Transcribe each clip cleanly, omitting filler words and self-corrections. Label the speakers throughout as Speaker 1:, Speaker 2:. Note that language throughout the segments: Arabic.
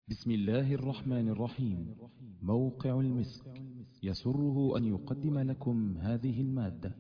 Speaker 1: بسم الله الرحمن الرحيم. موقع المسك يسره أن يقدم لكم هذه المادة.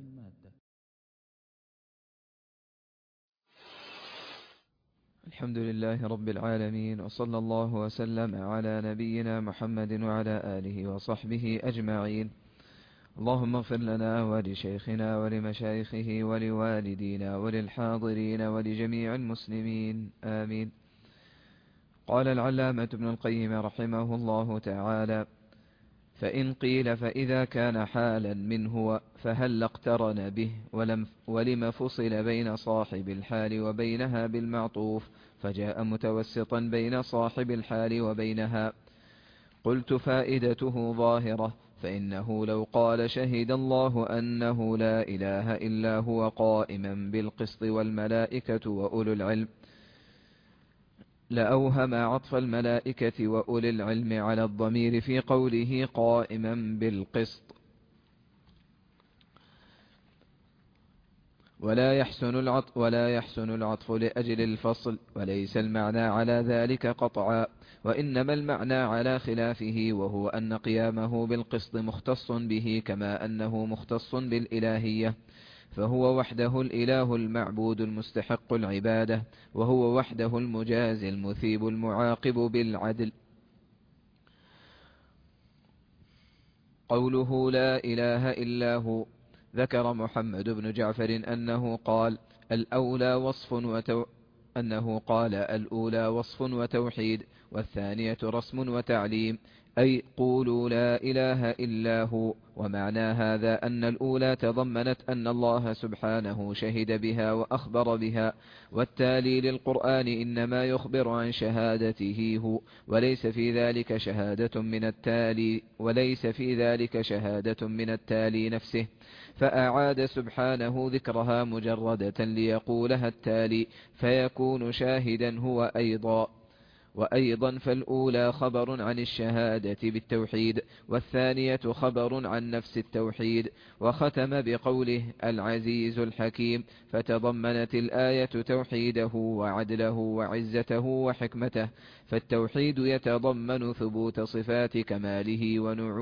Speaker 2: الحمد لله رب العالمين، وصلى الله وسلم على نبينا محمد وعلى آله وصحبه أجمعين. اللهم اغفر لنا ولشيخنا ولمشايخه ولوالدينا وللحاضرين ولجميع المسلمين آمين. قال العلامة ابن القيم رحمه الله تعالى: فإن قيل فإذا كان حالا منه فهل اقترن به ولم فصل بين صاحب الحال وبينها بالمعطوف فجاء متوسطا بين صاحب الحال وبينها؟ قلت: فائدته ظاهرة، فإنه لو قال شهد الله أنه لا إله إلا هو قائما بالقسط والملائكة وأولو العلم لأوهم عطف الملائكة وأولي العلم على الضمير في قوله قائما بالقسط، ولا يحسن العطف لأجل الفصل، وليس المعنى على ذلك قطعا، وإنما المعنى على خلافه، وهو أن قيامه بالقسط مختص به كما أنه مختص بالإلهية، فهو وحده الإله المعبود المستحق العبادة، وهو وحده المجازي المثيب المعاقب بالعدل. قوله لا إله إلا هو، ذكر محمد بن جعفر أنه قال الأولى وصف وتوحيد، والثانية رسم وتعليم، أي قولوا لا إله إلا هو. ومعنى هذا أن الأولى تضمنت أن الله سبحانه شهد بها وأخبر بها، والتالي للقرآن إنما يخبر عن شهادته هو، وليس في ذلك شهادة من التالي نفسه، فأعاد سبحانه ذكرها مجردة ليقولها التالي فيكون شاهدا هو وأيضا فالأولى خبر عن الشهادة بالتوحيد، والثانية خبر عن نفس التوحيد. وختم بقوله العزيز الحكيم، فتضمنت الآية توحيده وعدله وعزته وحكمته، فالتوحيد يتضمن ثبوت صفات كماله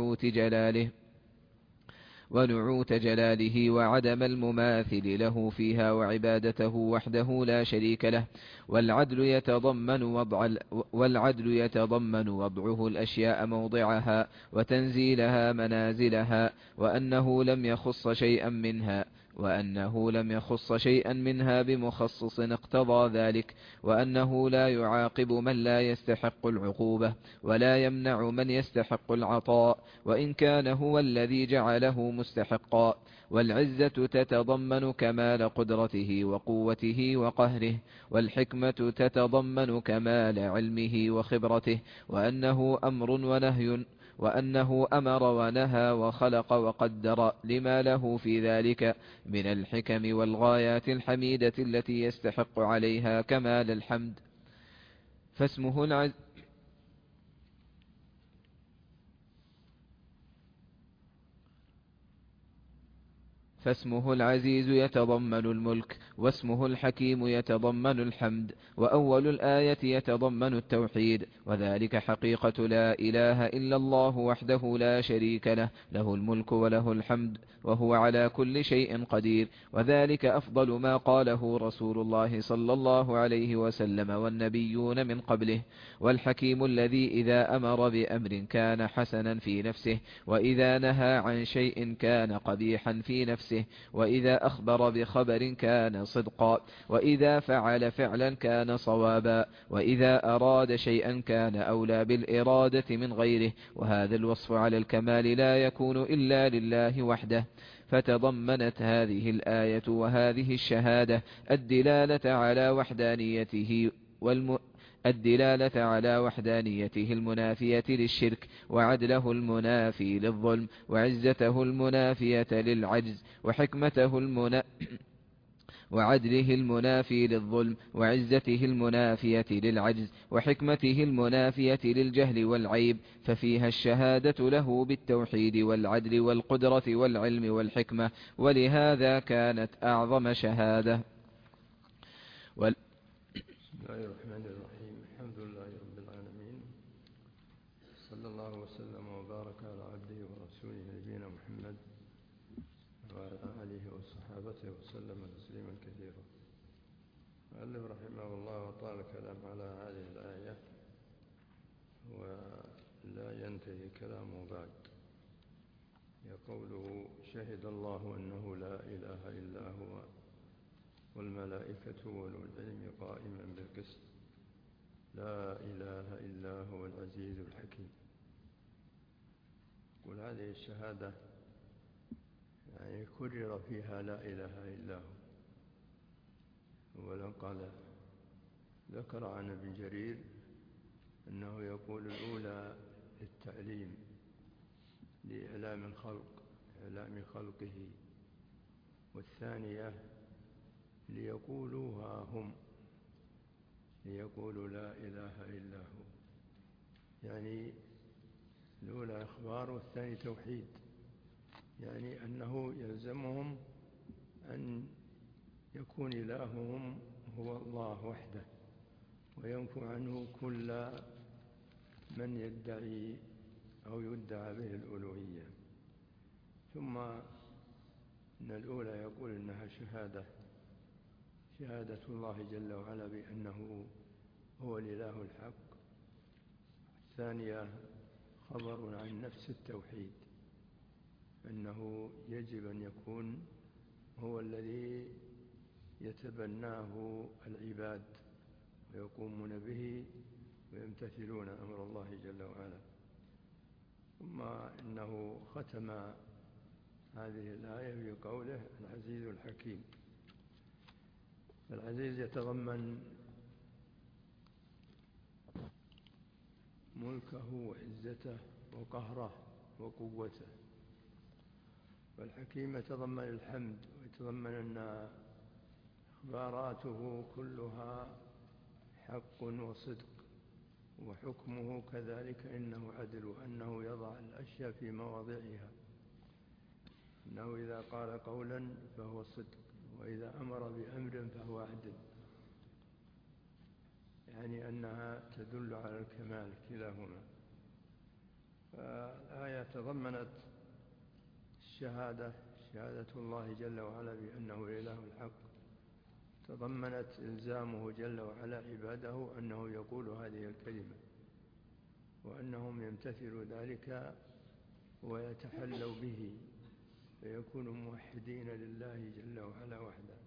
Speaker 2: ونعوت جلاله وعدم المماثل له فيها، وعبادته وحده لا شريك له. والعدل يتضمن وضعه الأشياء موضعها وتنزيلها منازلها، وأنه لم يخص شيئا منها بمخصص اقتضى ذلك، وأنه لا يعاقب من لا يستحق العقوبة، ولا يمنع من يستحق العطاء، وإن كان هو الذي جعله مستحقا. والعزة تتضمن كمال قدرته وقوته وقهره، والحكمة تتضمن كمال علمه وخبرته، وأنه أمر ونهى وخلق وقدر لما له في ذلك من الحكم والغايات الحميدة التي يستحق عليها كمال الحمد. فاسمه العزيز يتضمن الملك، واسمه الحكيم يتضمن الحمد، وأول الآية يتضمن التوحيد، وذلك حقيقة لا إله إلا الله وحده لا شريك له، له الملك وله الحمد وهو على كل شيء قدير، وذلك أفضل ما قاله رسول الله صلى الله عليه وسلم والنبيون من قبله. والحكيم الذي إذا أمر بأمر كان حسنا في نفسه، وإذا نهى عن شيء كان قبيحا في نفسه، وإذا أخبر بخبر كان صدقا، وإذا فعل فعلا كان صوابا، وإذا أراد شيئا كان أولى بالإرادة من غيره. وهذا الوصف على الكمال لا يكون إلا لله وحده. فتضمنت هذه الآية وهذه الشهادة الدلالة على وحدانيته المنافية للشرك، وعدله المنافي للظلم، وعزته المنافية للعجز، وعدله المنافي للظلم، وعزته المنافية للعجز، وحكمته المنافية للجهل والعيب، ففيها الشهادة له بالتوحيد والعدل والقدرة والعلم والحكمة، ولهذا كانت أعظم شهادة.
Speaker 3: بسم الله الرحمن الرحيم. الحمد لله رب العالمين، وسلم وبارك على عبده ورسوله نبينا محمد وعلى آله وصحابته وسلم تسليما كثيرا. المؤلف رحمه الله وطال الكلام على هذه الآية ولا ينتهي كلامه بعد. يقوله: شهد الله أنه لا إله إلا هو والملائكة وأولو العلم قائما بالقسط لا إله إلا هو العزيز الحكيم. قل هذه الشهادة يعني كرر فيها لا إله إلا هو. أولا قال ذكر عن ابن جرير أنه يقول الأولى للتعليم لإعلام خلقه، والثانية ليقولوها هم، ليقولوا لا إله إلا هو. يعني الأولى إخبار والثاني توحيد، يعني أنه يلزمهم أن يكون إلههم هو الله وحده، وينفو عنه كل من يدعي أو يدعى به الألوهية. ثم إن الأولى يقول إنها شهادة الله جل وعلا بأنه هو الإله الحق. الثانية خبر عن نفس التوحيد، أنه يجب أن يكون هو الذي يتبناه العباد ويقومون به ويمتثلون أمر الله جل وعلا. ثم إنه ختم هذه الآية بقوله العزيز الحكيم. العزيز يتضمن ملكه وعزته وقهره وقوته، والحكيم يتضمن الحمد، ويتضمن أن إخباراته كلها حق وصدق، وحكمه كذلك إنه عدل، وأنه يضع الأشياء في مواضعها، أنه إذا قال قولا فهو صدق، وإذا أمر بأمر فهو عدل، يعني أنها تدل على الكمال كلاهما. فالآية تضمنت شهادة الله جل وعلا بأنه الإله الحق، تضمنت إلزامه جل وعلا عباده أنه يقول هذه الكلمة، وأنهم يمتثلوا ذلك ويتحلوا به فيكونوا موحدين لله جل وعلا وحده.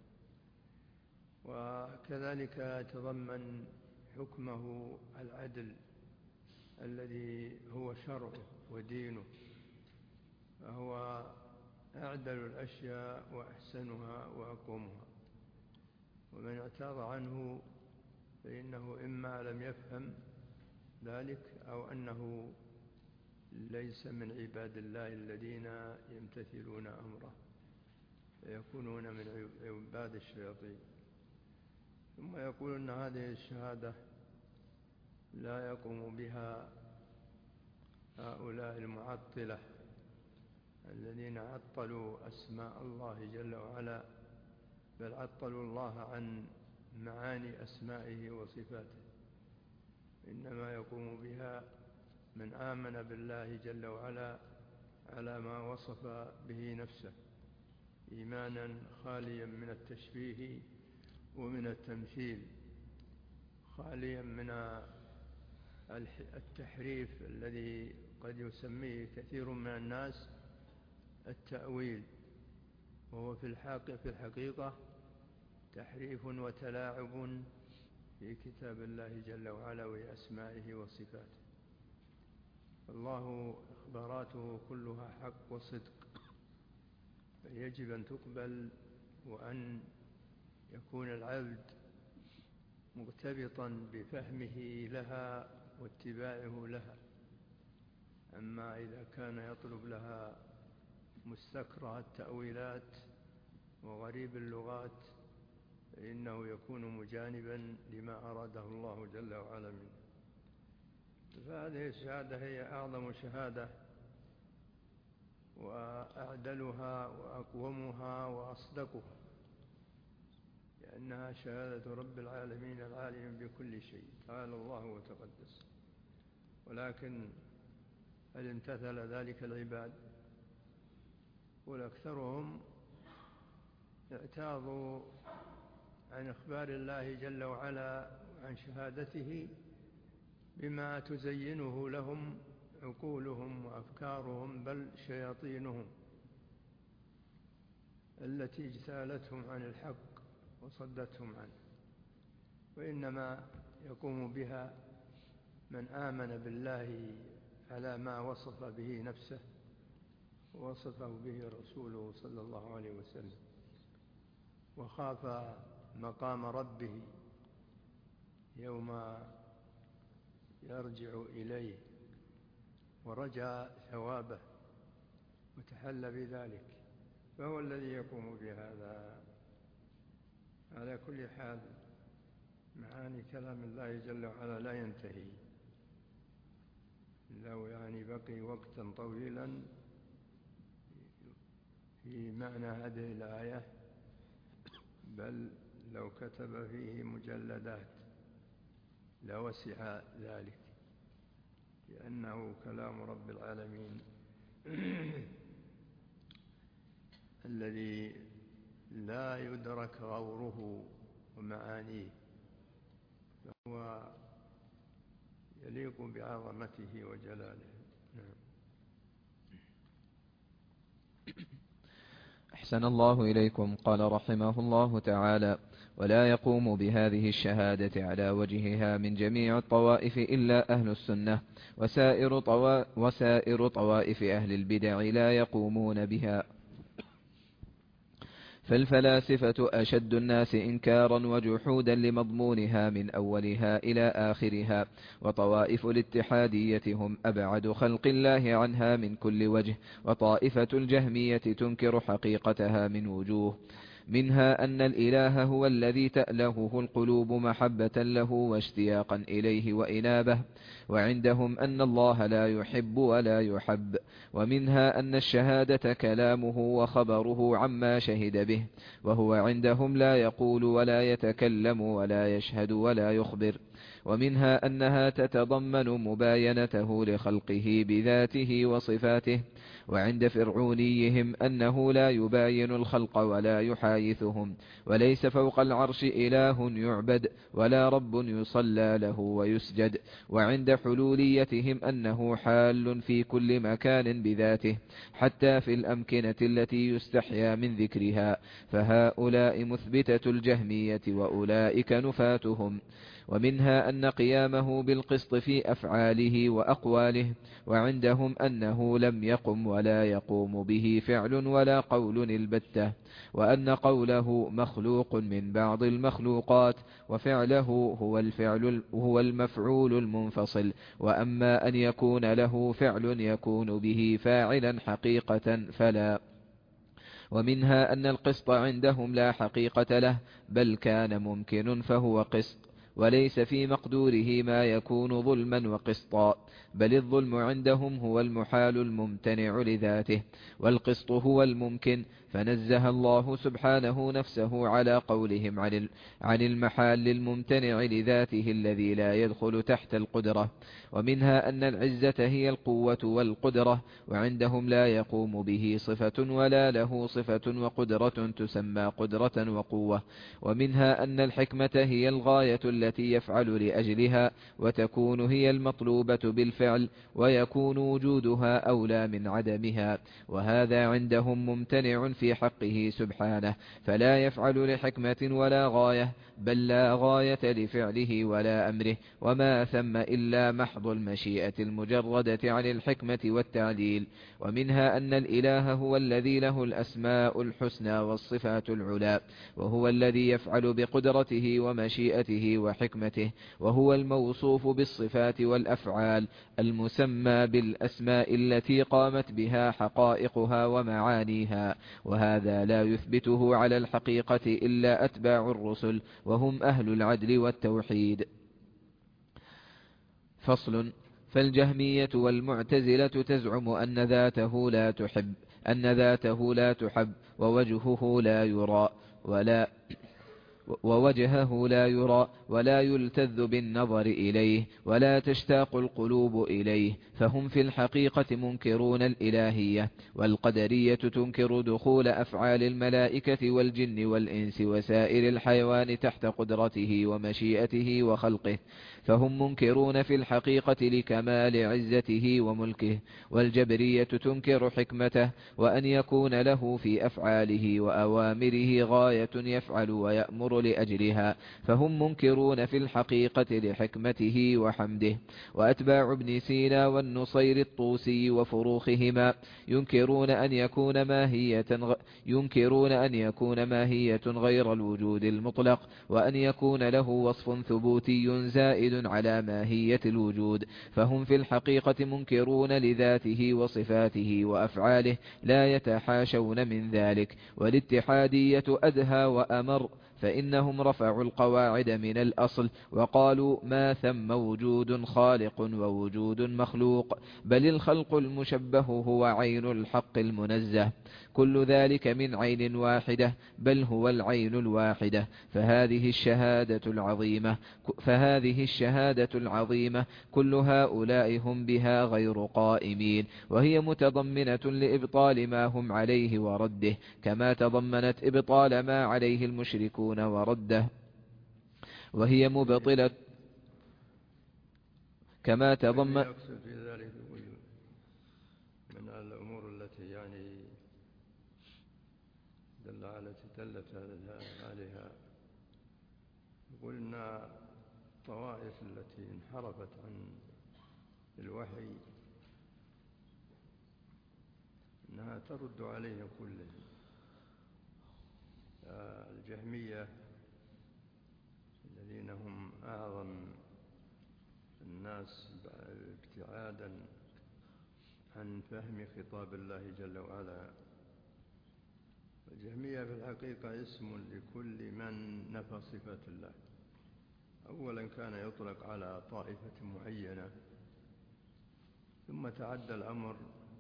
Speaker 3: وكذلك تضمن حكمه العدل الذي هو شرعه ودينه، فهو أعدل الأشياء وأحسنها وأقومها، ومن اعتاض عنه فإنه إما لم يفهم ذلك أو أنه ليس من عباد الله الذين يمتثلون أمره، فيكونون من عباد الشياطين. ثم يقول أن هذه الشهادة لا يقوم بها هؤلاء المعطلة الذين عطلوا أسماء الله جل وعلا، بل عطلوا الله عن معاني أسمائه وصفاته. إنما يقوم بها من آمن بالله جل وعلا على ما وصف به نفسه إيمانا خاليا من التشبيه ومن التمثيل، خاليا من التحريف الذي قد يسميه كثير من الناس التأويل، وهو في الحقيقة تحريف وتلاعب في كتاب الله جل وعلا وأسمائه وصفاته. الله إخباراته كلها حق وصدق، فيجب أن تقبل، وأن يكون العبد مرتبطا بفهمه لها واتباعه لها. أما إذا كان يطلب لها مستكره التأويلات وغريب اللغات فإنه يكون مجانبا لما أراده الله جل وعلا منه. فهذه الشهادة هي أعظم شهادة وأعدلها وأقومها وأصدقها، لأنها شهادة رب العالمين العالم بكل شيء تعالى الله وتقدس. ولكن هل امتثل ذلك العباد؟ والأكثرهم اعتاضوا عن إخبار الله جل وعلا عن شهادته بما تزينه لهم عقولهم وأفكارهم، بل شياطينهم التي اجتالتهم عن الحق وصدتهم عنه. وإنما يقوم بها من آمن بالله على ما وصف به نفسه ووصفه به رسوله صلى الله عليه وسلم، وخاف مقام ربه يوم يرجع إليه ورجى ثوابه وتحلى بذلك، فهو الذي يقوم بهذا. على كل حال معاني كلام الله جل وعلا لا ينتهي، لو بقي وقتا طويلا في معنى هذه الآية، بل لو كتب فيه مجلدات لوسع ذلك، لأنه كلام رب العالمين الذي لا يدرك غوره ومعانيه، فهو يليق بعظمته وجلاله.
Speaker 2: أحسن الله إليكم. قال رحمه الله تعالى: ولا يقوم بهذه الشهادة على وجهها من جميع الطوائف إلا أهل السنة، وسائر طوائف أهل البدع لا يقومون بها. فالفلاسفة أشد الناس إنكارا وجحودا لمضمونها من أولها إلى آخرها، وطوائف الاتحادية هم أبعد خلق الله عنها من كل وجه، وطائفة الجهمية تنكر حقيقتها من وجوه، منها أن الإله هو الذي تألهه القلوب محبة له واشتياقا إليه وإنابة، وعندهم أن الله لا يحب ولا يحب، ومنها أن الشهادة كلامه وخبره عما شهد به، وهو عندهم لا يقول ولا يتكلم ولا يشهد ولا يخبر، ومنها أنها تتضمن مباينته لخلقه بذاته وصفاته، وعند فرعونيهم أنه لا يباين الخلق ولا يحايثهم، وليس فوق العرش إله يعبد ولا رب يصلى له ويسجد، وعند حلوليتهم أنه حال في كل مكان بذاته حتى في الأمكنة التي يستحيا من ذكرها، فهؤلاء مثبتة الجهمية وأولئك نفاتهم. ومنها أن قيامه بالقسط في أفعاله وأقواله، وعندهم أنه لم يقم ولا يقوم به فعل ولا قول البتة، وأن قوله مخلوق من بعض المخلوقات، وفعله هو المفعول المنفصل، وأما أن يكون له فعل يكون به فاعلا حقيقة فلا. ومنها أن القسط عندهم لا حقيقة له، بل كان ممكن فهو قسط، وليس في مقدوره ما يكون ظلما وقسطا، بل الظلم عندهم هو المحال الممتنع لذاته، والقسط هو الممكن، فنزه الله سبحانه نفسه على قولهم عن المحال الممتنع لذاته الذي لا يدخل تحت القدرة. ومنها أن العزة هي القوة والقدرة، وعندهم لا يقوم به صفة ولا له صفة وقدرة تسمى قدرة وقوة. ومنها أن الحكمة هي الغاية التي يفعل لأجلها، وتكون هي المطلوبة بالفعل، ويكون وجودها أولى من عدمها، وهذا عندهم ممتنع في حقه سبحانه، فلا يفعل لحكمة ولا غاية، بل لا غاية لفعله ولا أمره، وما ثم إلا محض المشيئة المجردة عن الحكمة والتعديل. ومنها أن الإله هو الذي له الأسماء الحسنى والصفات العلى، وهو الذي يفعل بقدرته ومشيئته وحكمته، وهو الموصوف بالصفات والأفعال المسمى بالأسماء التي قامت بها حقائقها ومعانيها، وهذا لا يثبته على الحقيقة إلا أتباع الرسل، وهم أهل العدل والتوحيد. فصل. فالجهمية والمعتزلة تزعم أن ذاته لا تحب ووجهه لا يرى ووجهه لا يرى ولا يلتذ بالنظر إليه ولا تشتاق القلوب إليه، فهم في الحقيقة منكرون الإلهية. والقدرية تنكر دخول أفعال الملائكة والجن والإنس وسائر الحيوان تحت قدرته ومشيئته وخلقه، فهم منكرون في الحقيقة لكمال عزته وملكه. والجبرية تنكر حكمته وأن يكون له في أفعاله وأوامره غاية يفعل ويأمر لأجلها، فهم منكرون في الحقيقة لحكمته وحمده. وأتباع ابن سينا والنصير الطوسي وفروخهما ينكرون أن يكون ماهية غير الوجود المطلق، وأن يكون له وصف ثبوتي زائد على ماهية الوجود، فهم في الحقيقة منكرون لذاته وصفاته وأفعاله لا يتحاشون من ذلك. والاتحادية أدهى وأمر، فإنهم رفعوا القواعد من الأصل وقالوا ما ثم وجود خالق ووجود مخلوق، بل الخلق المشبه هو عين الحق المنزه، كل ذلك من عين واحدة، بل هو العين الواحدة. فهذه الشهادة العظيمة كل هؤلاء هم بها غير قائمين، وهي متضمنة لإبطال ما هم عليه ورده، كما تضمنت إبطال ما عليه المشركون ورده، وهي مبطلة كما تضمن.
Speaker 3: يقصد في ذلك من الأمور التي يعني دلت عليها، يقول إن الطوائف التي انحرفت عن الوحي أنها ترد عليه كله. الجهمية الذين هم أعظم الناس ابتعادا عن فهم خطاب الله جل وعلا. الجهمية في الحقيقة اسم لكل من نفى صفات الله. أولا كان يطلق على طائفة معينة، ثم تعدى الأمر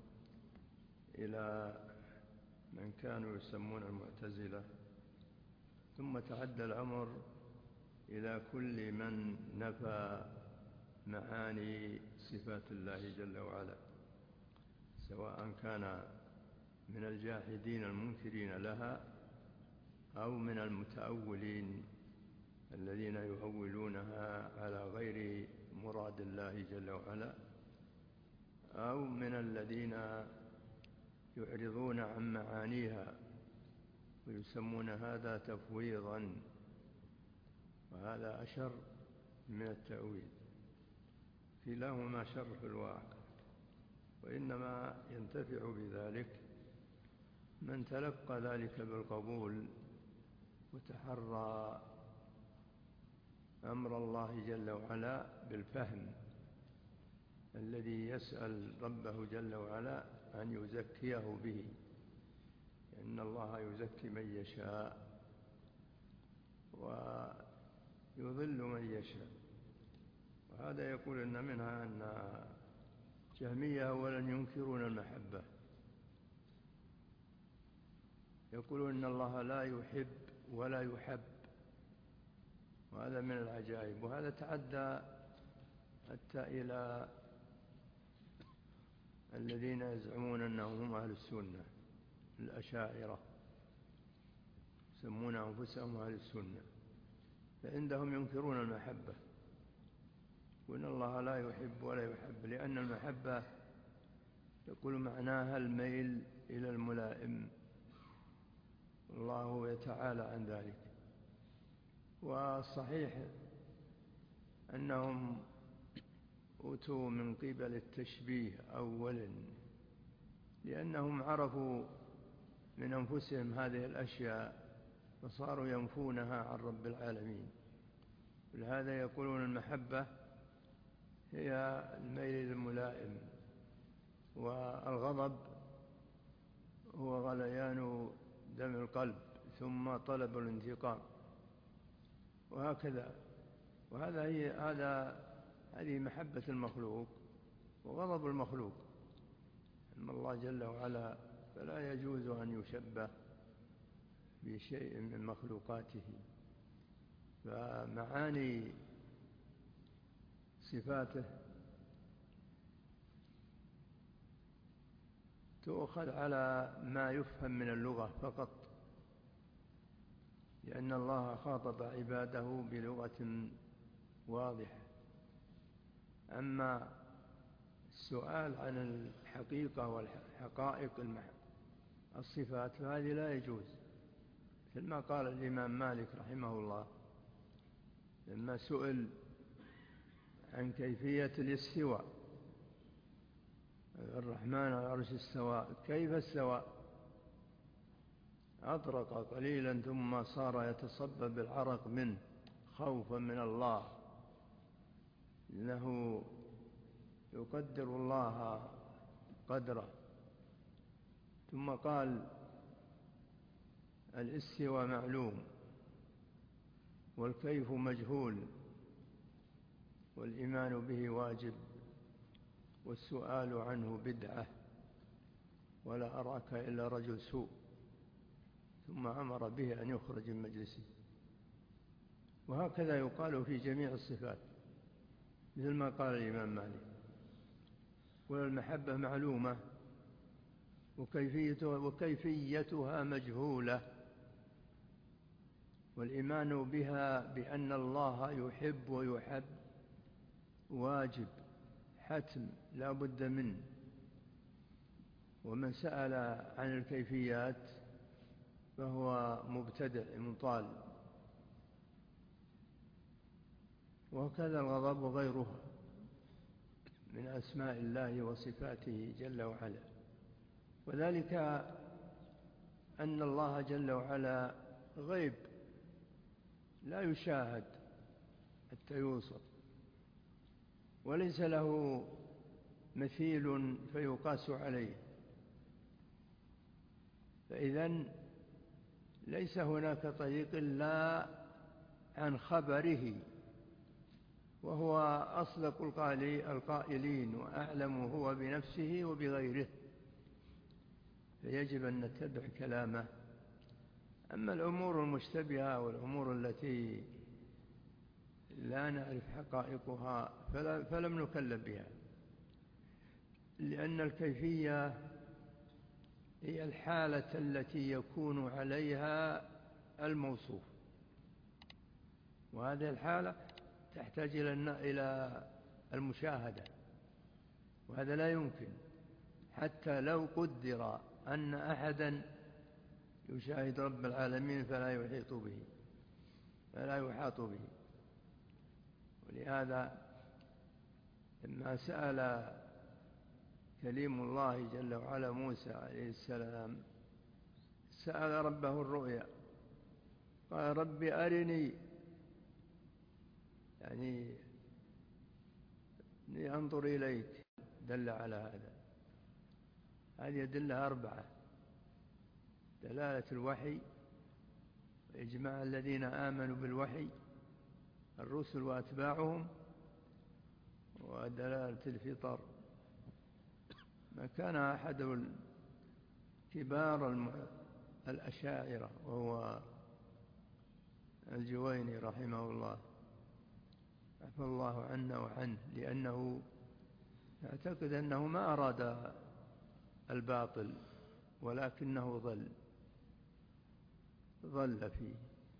Speaker 3: إلى من كانوا يسمون المعتزلة، ثم تعدى الأمر إلى كل من نفى معاني صفات الله جل وعلا، سواء كان من الجاحدين المنكرين لها أو من المتأولين الذين يؤولونها على غير مراد الله جل وعلا، أو من الذين يعرضون عن معانيها ويسمون هذا تفويضا، وهذا أشر من التأويل. كلاهما شر في الواقع، وإنما ينتفع بذلك من تلقى ذلك بالقبول وتحرى أمر الله جل وعلا بالفهم الذي يسأل ربه جل وعلا أن يزكيه به، إن الله يزكي من يشاء ويضل من يشاء. وهذا يقول إن منها أن جهمية أولا ينكرون المحبة، يقولون إن الله لا يحب ولا يحب، وهذا من العجائب. وهذا تعدى حتى إلى الذين يزعمون أنهم هم أهل السنة، الأشاعرة يسمون أنفسهم أهل السنة، فعندهم ينكرون المحبة، وإن الله لا يحب ولا يحب، لأن المحبة يقول معناها الميل إلى الملائم، الله يتعالى عن ذلك. والصحيح أنهم أوتوا من قبل التشبيه أولا، لأنهم عرفوا من أنفسهم هذه الأشياء فصاروا ينفونها عن رب العالمين. ولهذا يقولون المحبة هي الميل للملائم، والغضب هو غليان دم القلب ثم طلب الانتقام، وهكذا. هذه محبة المخلوق وغضب المخلوق. أما الله جل وعلا فلا يجوز أن يشبه بشيء من مخلوقاته، فمعاني صفاته تؤخذ على ما يفهم من اللغة فقط، لأن الله خاطب عباده بلغة واضحة. أما السؤال عن الحقيقة والحقائق الصفات فهذه لا يجوز، مثل ما قال الإمام مالك رحمه الله لما سئل عن كيفية الاستواء: الرحمن على العرش استوى، كيف استوى؟ أطرق قليلا ثم صار يتصبب العرق منه خوفا من الله، إنه يقدر الله قدره. ثم قال: الاستواء معلوم والكيف مجهول والإيمان به واجب والسؤال عنه بدعة ولا أراك إلا رجل سوء. ثم أمر به أن يخرج من مجلسه. وهكذا يقال في جميع الصفات مثل ما قال الإمام مالك: والمحبة معلومة وكيفيتها مجهولة، والإيمان بها بأن الله يحب ويحب واجب حتم لا بد منه. ومن سأل عن الكيفيات فهو مبتدع مضال. وكذا الغضب وغيرها من أسماء الله وصفاته جل وعلا. وذلك أن الله جل وعلا غيب لا يشاهد حتى يوصف، وليس له مثيل فيقاس عليه. فإذن ليس هناك طريق إلا عن خبره، وهو أصدق القائلين وأعلم هو بنفسه وبغيره، فيجب أن نتبع كلامه. أما الأمور المشتبهة والأمور التي لا نعرف حقائقها فلم نكلف بها، لأن الكيفية هي الحالة التي يكون عليها الموصوف، وهذه الحالة تحتاج إلى المشاهدة، وهذا لا يمكن حتى لو قدر أن أحدا يشاهد رب العالمين فلا يحاط به. ولهذا لما سأل كليم الله جل وعلا موسى عليه السلام سأل ربه الرؤيا، قال: رب أرني، يعني أنظر إليك. دل على هذا. هذه يدلها 4: دلالة الوحي، وإجماع الذين آمنوا بالوحي الرسل وأتباعهم، ودلالة الفطر. ما كان أحد كبار الأشاعرة وهو الجويني رحمه الله عفى الله عنا وعنه، لأنه يعتقد أنه ما أراد الباطل ولكنه ظل فيه.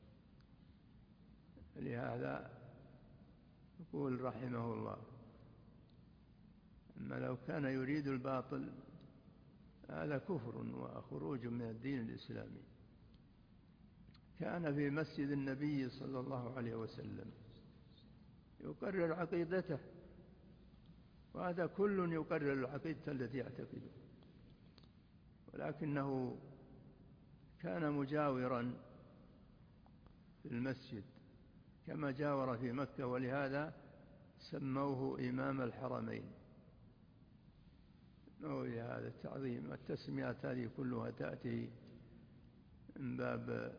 Speaker 3: لهذا يقول رحمه الله: أما لو كان يريد الباطل هذا كفر وخروج من الدين الإسلامي. كان في مسجد النبي صلى الله عليه وسلم يقرر عقيدته، وهذا كل يقرر العقيدة التي يعتقده، ولكنه كان مجاورا في المسجد كما جاور في مكة، ولهذا سموه إمام الحرمين. هذا التعظيم. التسميات هذه كلها تأتي من باب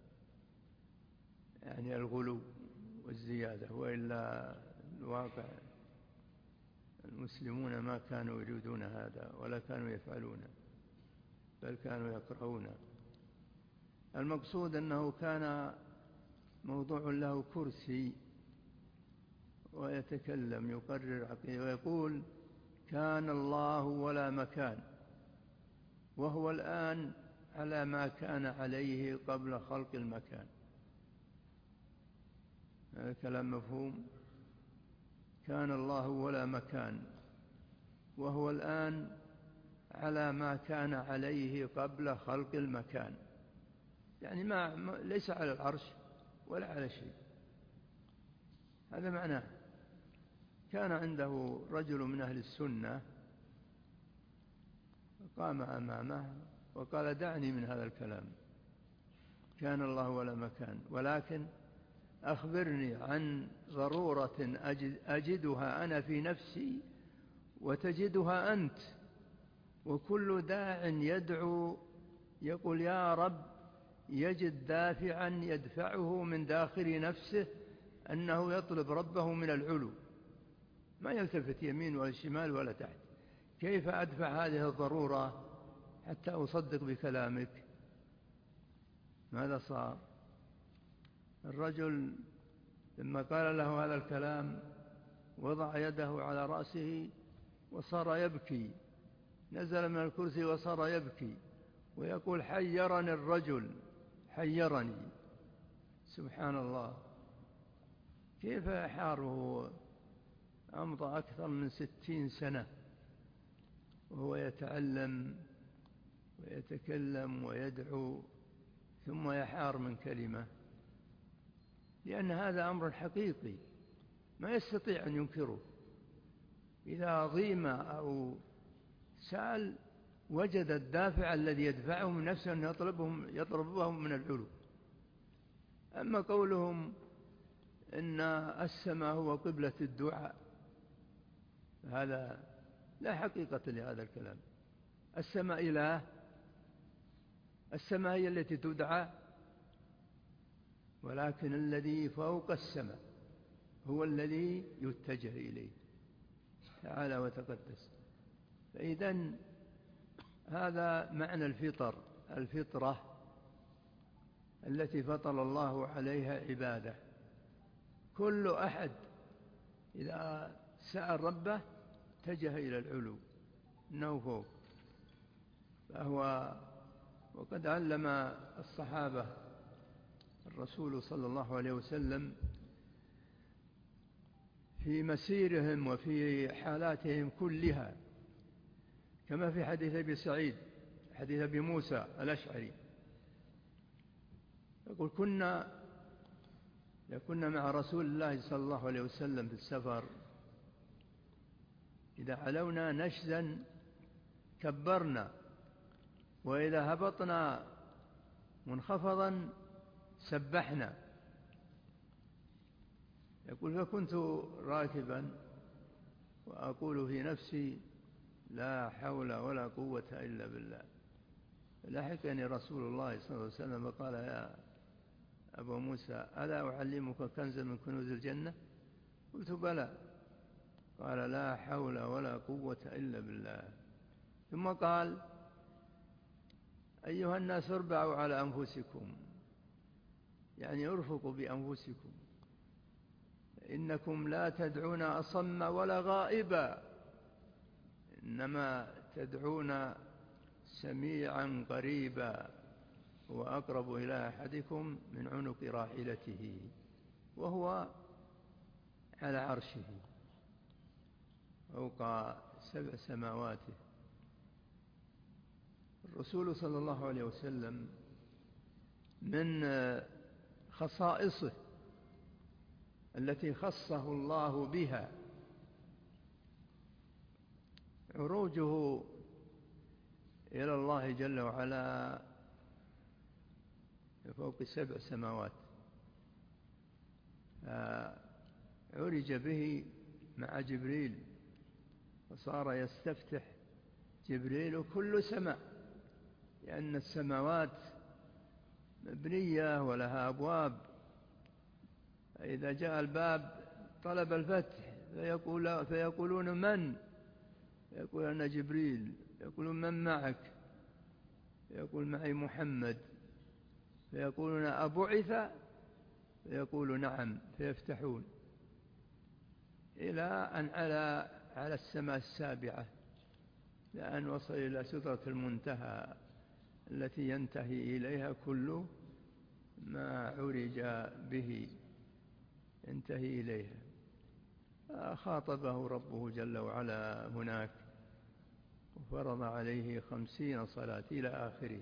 Speaker 3: يعني الغلو والزيادة، وإلا الواقع المسلمون ما كانوا يريدون هذا ولا كانوا يفعلونه، بل كانوا يكرهونه. المقصود أنه كان موضوع له كرسي ويتكلم يقرر عقيدة ويقول كان الله ولا مكان وهو الآن على ما كان عليه قبل خلق المكان. هذا كلام مفهوم؟ كان الله ولا مكان وهو الآن على ما كان عليه قبل خلق المكان، يعني ليس على العرش ولا على شيء. هذا معناه. كان عنده رجل من أهل السنة قام أمامه وقال دعني من هذا الكلام، كان الله ولا مكان، ولكن أخبرني عن ضرورة أجدها أنا في نفسي وتجدها أنت، وكل داع يدعو يقول يا رب يجد دافعا يدفعه من داخل نفسه أنه يطلب ربه من العلو، ما يلتفت يمين ولا شمال ولا تحت. كيف أدفع هذه الضرورة حتى أصدق بكلامك؟ ماذا صار؟ الرجل لما قال له هذا الكلام وضع يده على رأسه وصار يبكي، نزل من الكرسي وصار يبكي ويقول حيرني الرجل، حيرني. سبحان الله، كيف يحاره؟ أمضى أكثر من 60 سنة وهو يتعلم ويتكلم ويدعو، ثم يحار من كلمة، لأن هذا أمر حقيقي ما يستطيع أن ينكره. إذا ضيم أو سأل وجد الدافع الذي يدفعه من نفسه أن يطلبهم من العلو. أما قولهم إن السماء هو قبلة الدعاء، هذا لا حقيقة لهذا الكلام. السماء إله؟ السماء هي التي تدعى، ولكن الذي فوق السماء هو الذي يتجه إليه تعالى وتقدس. فإذن هذا معنى الفطرة التي فطر الله عليها عباده. كل أحد إذا سأل ربه اتجه إلى العلو إنه فوق. وقد علم الصحابة الرسول صلى الله عليه وسلم في مسيرهم وفي حالاتهم كلها، كما في حديث أبي سعيد، حديث أبي موسى الأشعري، يقول كنا مع رسول الله صلى الله عليه وسلم في السفر، إذا علونا نشزا كبرنا، وإذا هبطنا منخفضا سبحنا. يقول فكنت راكبا وأقول في نفسي لا حول ولا قوة إلا بالله. لاحقني رسول الله صلى الله عليه وسلم وقال يا أبا موسى ألا أعلمك كنزا من كنوز الجنة؟ قلت بلى. قال لا حول ولا قوة إلا بالله. ثم قال أيها الناس اربعوا على أنفسكم، يعني ارفقوا بأنفسكم، إنكم لا تدعون أصم ولا غائبا، إنما تدعون سميعا قريبا هو أقرب إلى أحدكم من عنق راحلته وهو على عرشه فوق 7 سماوات. الرسول صلى الله عليه وسلم من خصائصه التي خصه الله بها عروجه إلى الله جل وعلا فوق 7 سماوات. عرج به مع جبريل وصار يستفتح جبريل كل سماء، لأن السماوات مبنية ولها أبواب، فإذا جاء الباب طلب الفتح فيقولون من؟ يقول أنا جبريل. يقولون من معك؟ يقول معي محمد. فيقولون أبعث؟ فيقول نعم فيفتحون إلى أن على السماء السابعة، لأن وصل إلى سدرة المنتهى التي ينتهي إليها كل ما عرج به، ينتهي إليها. خاطبه ربه جل وعلا هناك وفرض عليه 50 صلاة إلى آخره.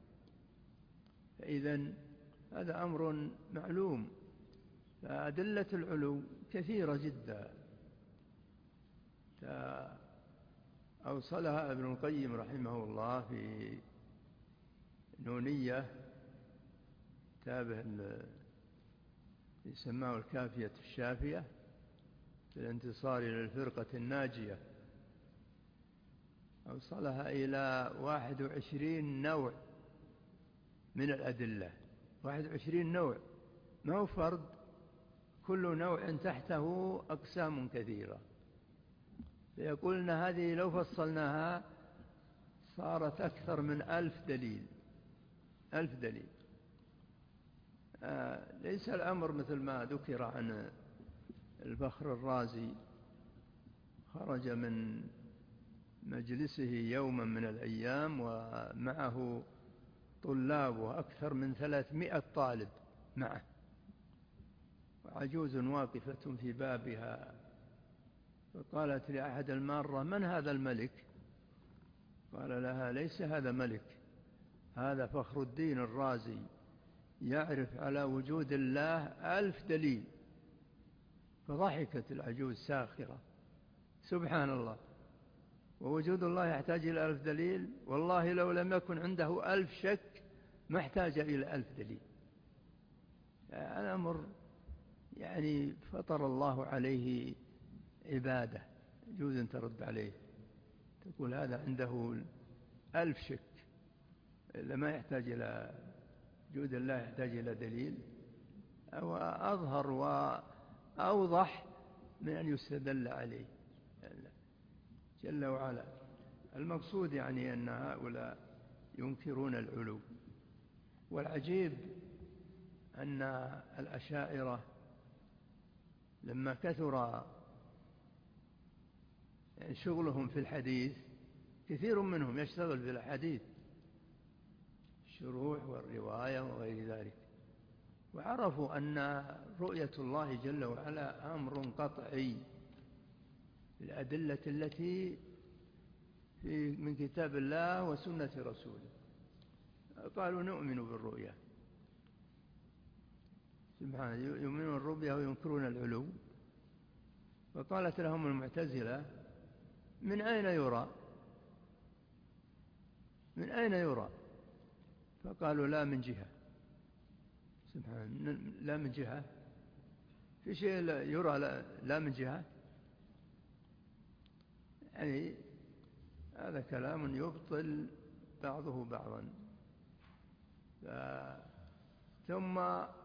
Speaker 3: فإذن هذا أمر معلوم. فأدلة العلو كثيرة جدا أوصلها ابن القيم رحمه الله في نونية كتابه يسماه الكافية الشافية في الانتصار للفرقة الناجية. أوصلها إلى 21 نوع من الأدلة، 21 نوع، ما هو فرد، كل نوع تحته أقسام كثيرة. فيقولنا هذه لو فصلناها صارت أكثر من 1000 دليل، 1000 دليل. ليس الأمر مثل ما ذكر عن الفخر الرازي، خرج من مجلسه يوما من الأيام ومعه طلابه أكثر من 300 طالب معه، وعجوز واقفة في بابها، فقالت لأحد المارة من هذا الملك؟ قال لها ليس هذا ملك، هذا فخر الدين الرازي يعرف على وجود الله 1000 دليل. فضحكت العجوز ساخرة، سبحان الله، ووجود الله يحتاج إلى 1000 دليل؟ والله لو لم يكن عنده 1000 شك ما احتاج إلى 1000 دليل. الأمر يعني فطر الله عليه عبادة، يجوز أن ترد عليه تقول هذا عنده 1000 شك، إلا ما يحتاج إلى وجود الله، يحتاج إلى دليل. أو أظهر وأوضح من أن يستدل عليه جل وعلا. المقصود يعني أن هؤلاء ينكرون العلو. والعجيب أن الأشاعرة لما كثر يعني شغلهم في الحديث، كثير منهم يشتغل في الحديث، الشروح والرواية وغير ذلك، وعرفوا أن رؤية الله جل وعلا أمر قطعي، الأدلة التي من كتاب الله وسنة رسوله، قالوا نؤمن بالرؤية سبحانه، يؤمنون الرؤية وينكرون العلو. فقالت لهم المعتزلة من أين يرى؟ من أين يرى؟ فقالوا لا من جهة، سبحانه، لا من جهة، في شيء يرى لا من جهة؟ يعني هذا كلام يبطل بعضه بعضا. ثم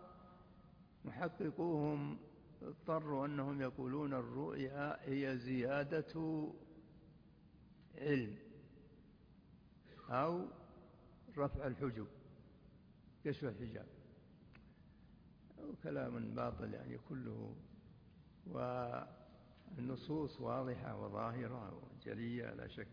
Speaker 3: محققوهم اضطروا أنهم يقولون الرؤيا هي زيادة علم أو رفع الحجب، كشف الحجاب، كلام باطل يعني كله. والنصوص واضحة وظاهرة وجلية لا شك.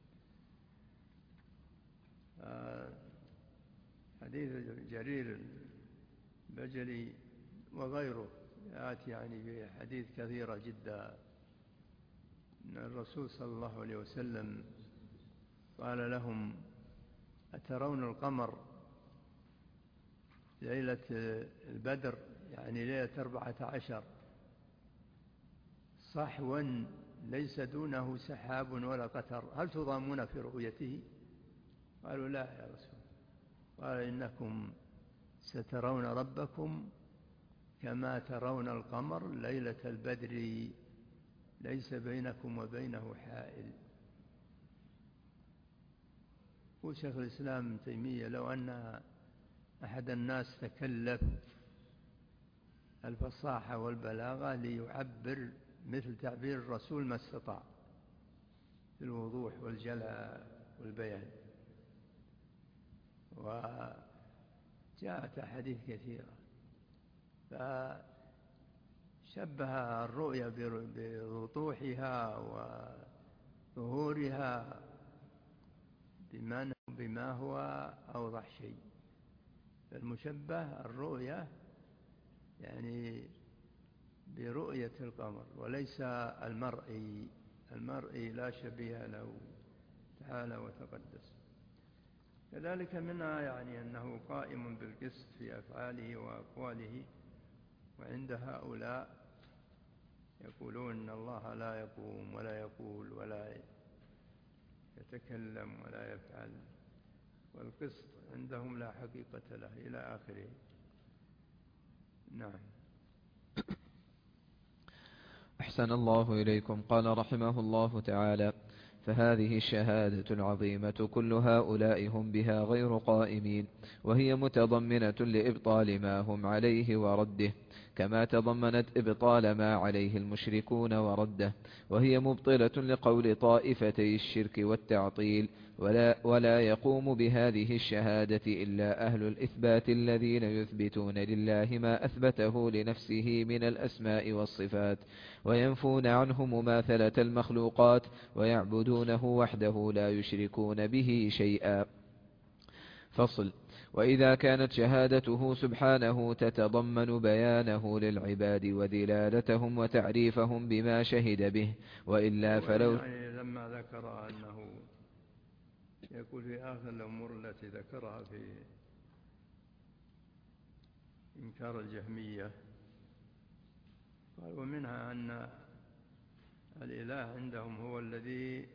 Speaker 3: حديث جرير البجلي وغيره يأتي يعني في حديث كثيرة جدا أن الرسول صلى الله عليه وسلم قال لهم أترون القمر ليلة البدر، يعني ليلة 14، صحوا ليس دونه سحاب ولا قتر، هل تضامون في رؤيته؟ قالوا لا يا رسول. قال إنكم سترون ربكم كما ترون القمر ليلة البدر ليس بينكم وبينه حائل. وشيخ الإسلام ابن تيمية لو أن أحد الناس تكلف الفصاحة والبلاغة ليعبر مثل تعبير الرسول ما استطاع في الوضوح والجلاء والبيان. وجاءت أحاديث كثيرة فشبه الرؤيا بوضوحها وظهورها بما هو أوضح شيء. فالمشبه الرؤيا يعني برؤية القمر وليس المرئي لا شبيه له تعالى وتقدس. كذلك منها يعني أنه قائم بالقسط في أفعاله وأقواله. وعند هؤلاء يقولون أن الله لا يقوم ولا يقول ولا يتكلم ولا يفعل، والقسط عندهم لا حقيقة له إلى آخره. نعم.
Speaker 2: أحسن الله إليكم. قال رحمه الله تعالى: فهذه الشهادة العظيمة كل هؤلاء هم بها غير قائمين، وهي متضمنة لإبطال ما هم عليه ورده، كما تضمنت إبطال ما عليه المشركون ورده، وهي مبطلة لقول طائفتي الشرك والتعطيل. ولا يقوم بهذه الشهادة إلا أهل الإثبات الذين يثبتون لله ما أثبته لنفسه من الأسماء والصفات، وينفون عنه مماثلة المخلوقات، ويعبدونه وحده لا يشركون به شيئا. فصل. وإذا كانت شهادته سبحانه تتضمن بيانه للعباد وذلالتهم وتعريفهم بما شهد به، وإلا فلو
Speaker 3: يعني لما ذكر أنه يقول في آخر الأمور التي ذكرها في إنكار الجهمية، قال: ومنها أن الإله عندهم هو الذي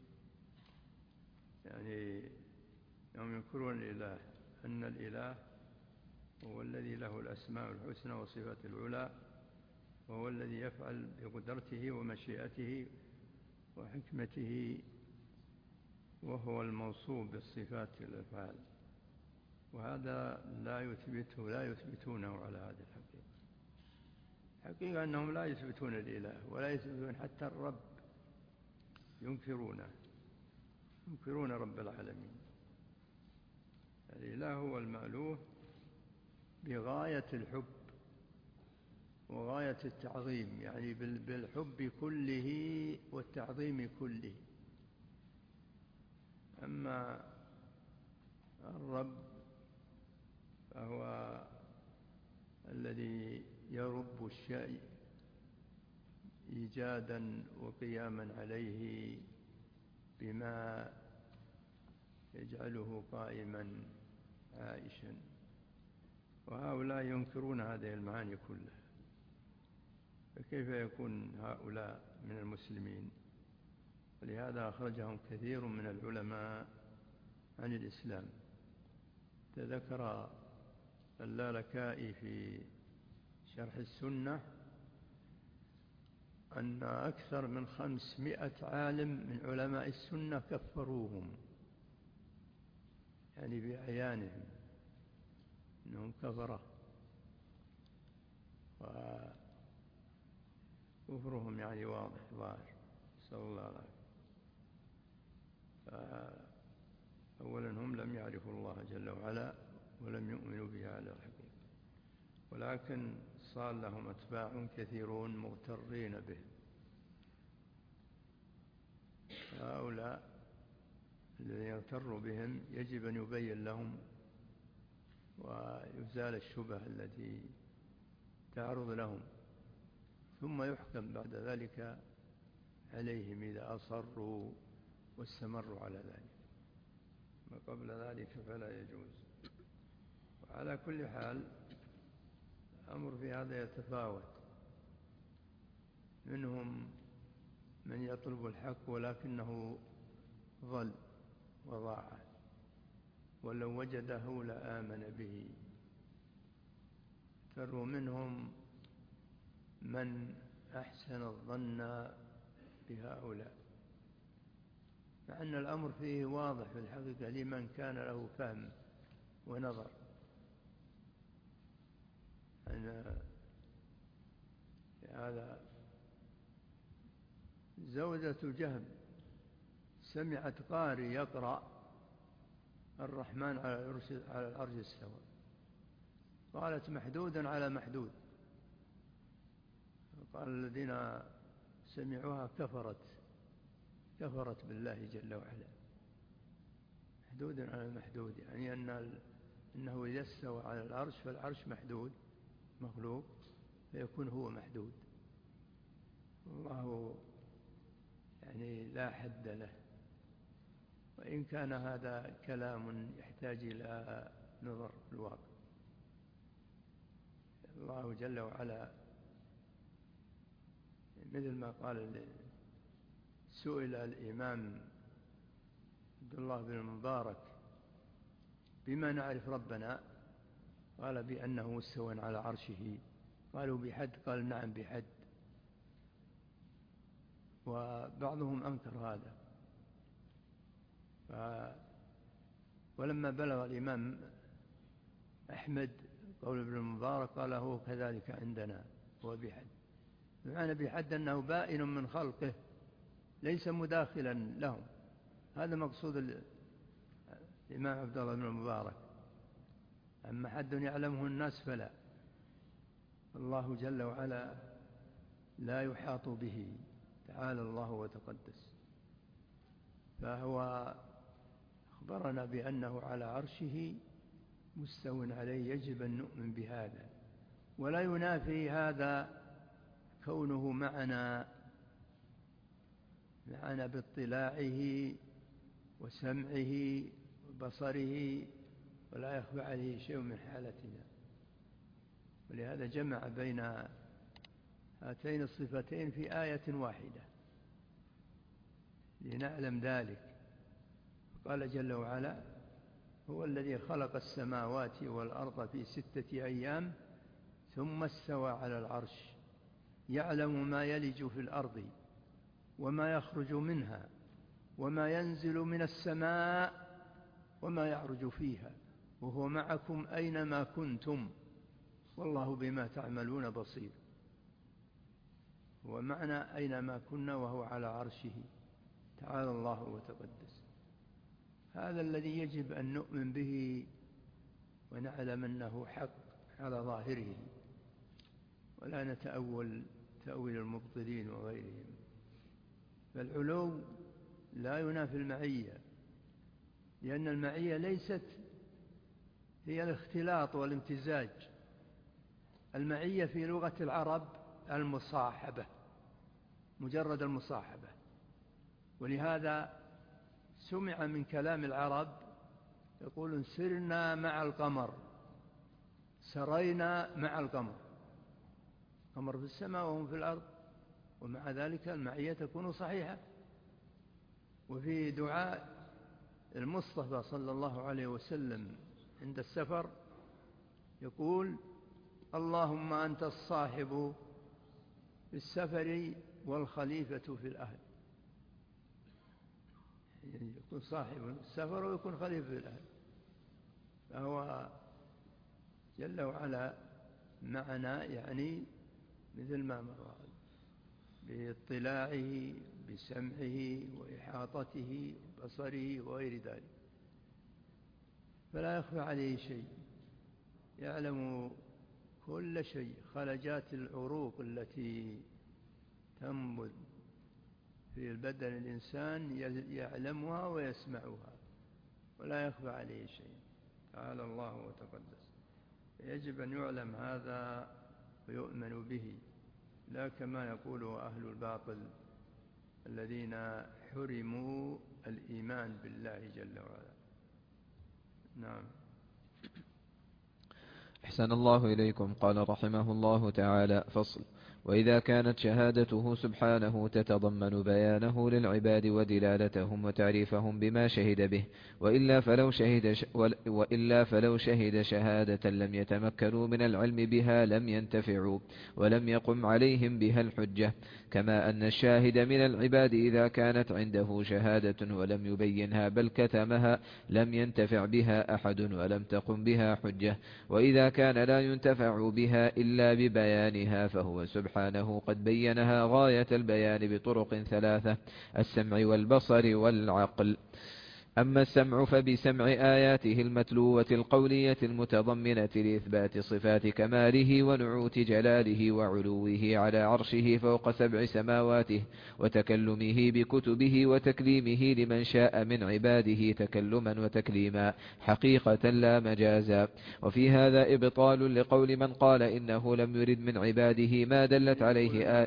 Speaker 3: يعني يوم ينكرون الإله، أن الإله هو الذي له الأسماء الحسنى وصفات العلى، وهو الذي يفعل بقدرته ومشيئته وحكمته، وهو الموصوف بالصفات الأفعال. وهذا لا يثبتونه على هذه الحقيقة. حقيقة أنهم لا يثبتون الإله ولا يثبتون حتى الرب، ينكرون رب العالمين. الإله هو المألوه بغاية الحب وغاية التعظيم، يعني بالحب كله والتعظيم كله. أما الرب فهو الذي يرب الشيء إيجادا وقياما عليه بما يجعله قائما عائشا. وهؤلاء ينكرون هذه المعاني كلها، فكيف يكون هؤلاء من المسلمين؟ ولهذا أخرجهم كثير من العلماء عن الإسلام. تذكر اللالكائي في شرح السنة أن أكثر من 500 عالم من علماء السنة كفروهم، يعني بأعيانهم أنهم كفرة، وكفرهم يعني واضح ظاهر، نسأل الله العافية. أولا هم لم يعرفوا الله جل وعلا ولم يؤمنوا به على الحقيقة، ولكن صار لهم أتباع كثيرون مغترين به. هؤلاء الذين يغتر بهم يجب أن يبين لهم ويزال الشبه التي تعرض لهم، ثم يحكم بعد ذلك عليهم إذا أصروا واستمروا على ذلك، ما قبل ذلك فلا يجوز. وعلى كل حال الأمر في هذا يتفاوت، منهم من يطلب الحق ولكنه ضل وضاع، ولو وجده لآمن به. ومنهم من أحسن الظن بهؤلاء، مع أن الأمر فيه واضح في الحقيقة لمن كان له فهم ونظر. أن هذا زوجة جهم سمعت قارئ يقرأ الرحمن على العرش استوى، قالت محدود على محدود، قال الذين سمعوها كفرت بالله جل وعلا. محدود على المحدود، يعني أنه إذا استوى على العرش فالعرش محدود مخلوق، فيكون هو محدود. الله يعني لا حد له. وإن كان هذا كلام يحتاج إلى نظر في الواقع. الله جل وعلا مثل ما قال سئل الإمام عبد الله بن المبارك بما نعرف ربنا، قال بأنه مستوى على عرشه. قالوا بحد؟ قال نعم بحد. وبعضهم أنكر هذا. ولما بلغ الإمام أحمد قول ابن المبارك قال هو كذلك عندنا، هو بحد. بمعنى بحد أنه بائن من خلقه ليس مداخلا لهم. هذا مقصود الإمام عبد الله بن المبارك. أما حد يعلمه الناس فلا. الله جل وعلا لا يحاط به، تعالى الله وتقدس. فهو أخبرنا بأنه على عرشه مستو عليه، يجب أن نؤمن بهذا. ولا ينافي هذا كونه معنا باطلاعه وسمعه وبصره، ولا يخفى عليه شيء من حالتنا. ولهذا جمع بين هاتين الصفتين في آية واحدة لنعلم ذلك. قال جل وعلا هو الذي خلق السماوات والأرض في 6 أيام ثم استوى على العرش يعلم ما يلج في الأرض وما يخرج منها وما ينزل من السماء وما يعرج فيها وهو معكم أينما كنتم والله بما تعملون بصير. هو معنا أينما كنا وهو على عرشه، تعالى الله وتقدس. هذا الذي يجب أن نؤمن به ونعلم أنه حق على ظاهره، ولا نتأول تأويل المبطلين وغيرهم. فالعلو لا ينافي المعية، لأن المعية ليست هي الاختلاط والامتزاج. المعية في لغة العرب المصاحبة، مجرد المصاحبة. ولهذا سمع من كلام العرب يقولون سرنا مع القمر، سرينا مع القمر. القمر في السماء وهم في الأرض، ومع ذلك المعية تكون صحيحة. وفي دعاء المصطفى صلى الله عليه وسلم عند السفر يقول اللهم أنت الصاحب في السفر والخليفة في الأهل. يعني يكون صاحب السفر ويكون خليفة في الأهل. فهو جل وعلا معنا، يعني مثل ما مر باطلاعه بسمعه وإحاطته وبصره وغير ذلك، فلا يخفى عليه شيء، يعلم كل شيء. خلجات العروق التي تنبض في البدن الإنسان يعلمها ويسمعها، ولا يخفى عليه شيء، تعالى الله وتقدس. يجب أن يعلم هذا ويؤمن به، لا كما يقول أهل الباطل الذين حرموا الإيمان بالله جل وعلا. نعم.
Speaker 2: أحسن الله إليكم. قال رحمه الله تعالى: فصل. وإذا كانت شهادته سبحانه تتضمن بيانه للعباد ودلالتهم وتعريفهم بما شهد به، وإلا فلو شهد شهادة لم يتمكنوا من العلم بها لم ينتفعوا ولم يقم عليهم بها الحجة. كما أن الشاهد من العباد إذا كانت عنده شهادة ولم يبينها بل كتمها لم ينتفع بها أحد ولم تقم بها حجة. وإذا كان لا ينتفع بها إلا ببيانها فهو سبحانه قد بينها غاية البيان بطرق 3: السمع والبصر والعقل. أما السمع فبسمع آياته المتلوة القولية المتضمنة لإثبات صفات كماله ونعوت جلاله وعلوه على عرشه فوق 7 سماواته، وتكلمه بكتبه وتكليمه لمن شاء من عباده تكلما وتكليما حقيقة لا مجازا. وفي هذا إبطال لقول من قال إنه لم يرد من عباده ما دلت عليه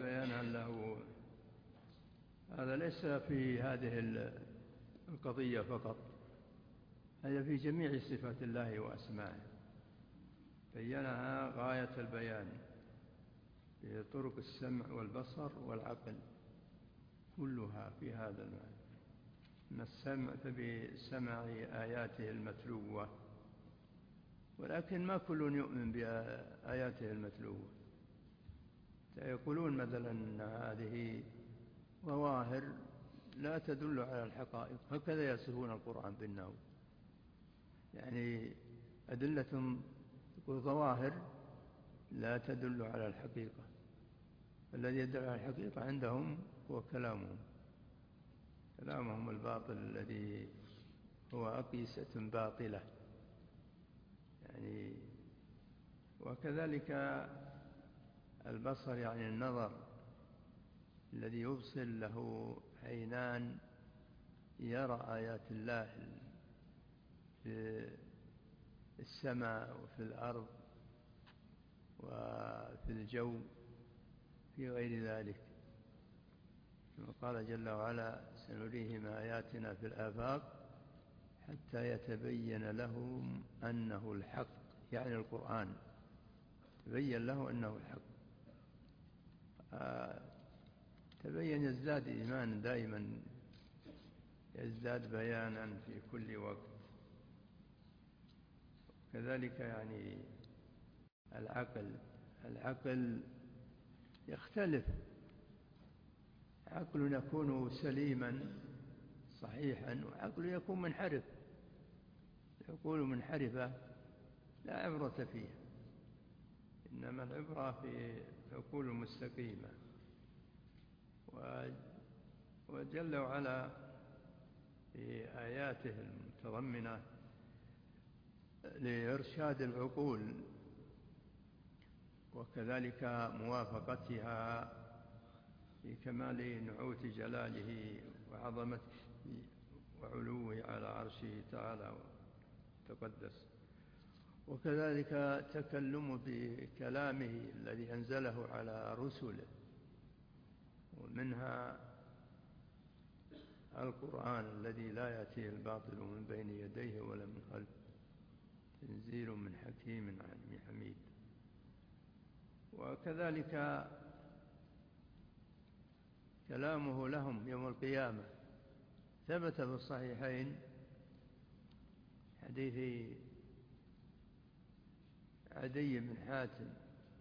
Speaker 3: هذا ليس في هذه القضية فقط، هي في جميع صفات الله وأسمائه، بينها غاية البيان في طرق السمع والبصر والعقل كلها في هذا المعنى. أما السمع فبسمع آياته المتلوة، ولكن ما كل يؤمن بآياته المتلوة. يقولون مثلا أن هذه ظواهر لا تدل على الحقائق، هكذا يصفون القرآن بالنحو، يعني أدلة ظواهر لا تدل على الحقيقة. الذي يدل على الحقيقة عندهم هو كلامهم الباطل الذي هو أقيسة باطلة يعني. وكذلك البصر يعني النظر الذي يبصر له عينان يرى آيات الله في السماء وفي الأرض وفي الجو في غير ذلك، كما قال جل وعلا: سنريهم آياتنا في الآفاق حتى يتبين لهم أنه الحق، يعني القرآن تبين له أنه الحق. تبين يزداد إيمانا دائما، يزداد بيانا في كل وقت. كذلك يعني العقل يختلف، عقل يكون سليما صحيحا وعقل يكون منحرف. العقول منحرفة لا عبرة فيها، إنما العبرة في العقول المستقيمة. وجل وعلا في آياته المتضمنة لإرشاد العقول وكذلك موافقتها في كمال نعوت جلاله وعظمته وعلوه على عرشه تعالى وتقدس، وكذلك تكلم بكلامه الذي أنزله على رسله، ومنها القرآن الذي لا يأتيه الباطل من بين يديه ولا من خلفه، تنزيل من حكيم حميد. وكذلك كلامه لهم يوم القيامة ثبت في الصحيحين حديث عدي بن حاتم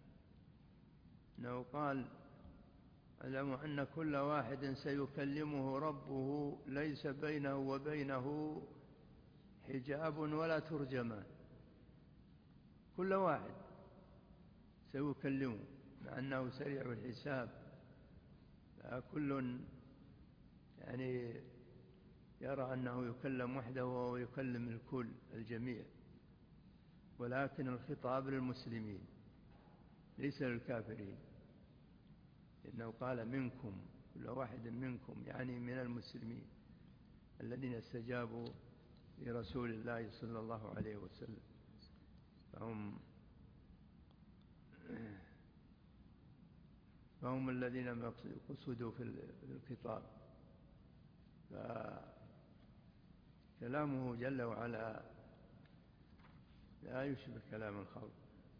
Speaker 3: أنه قال: اعلموا أن كل واحد سيكلمه ربه ليس بينه وبينه حجاب ولا ترجمان. كل واحد سيكلمه، مع أنه سريع الحساب، كل يعني يرى أنه يكلم وحده وهو يكلم الكل الجميع، ولكن الخطاب للمسلمين ليس للكافرين، إنه قال منكم، كل واحد منكم، يعني من المسلمين الذين استجابوا لرسول الله صلى الله عليه وسلم، فهم الذين قصدوا في الخطاب. فكلامه جل وعلا لا يشبه كلام الخلق،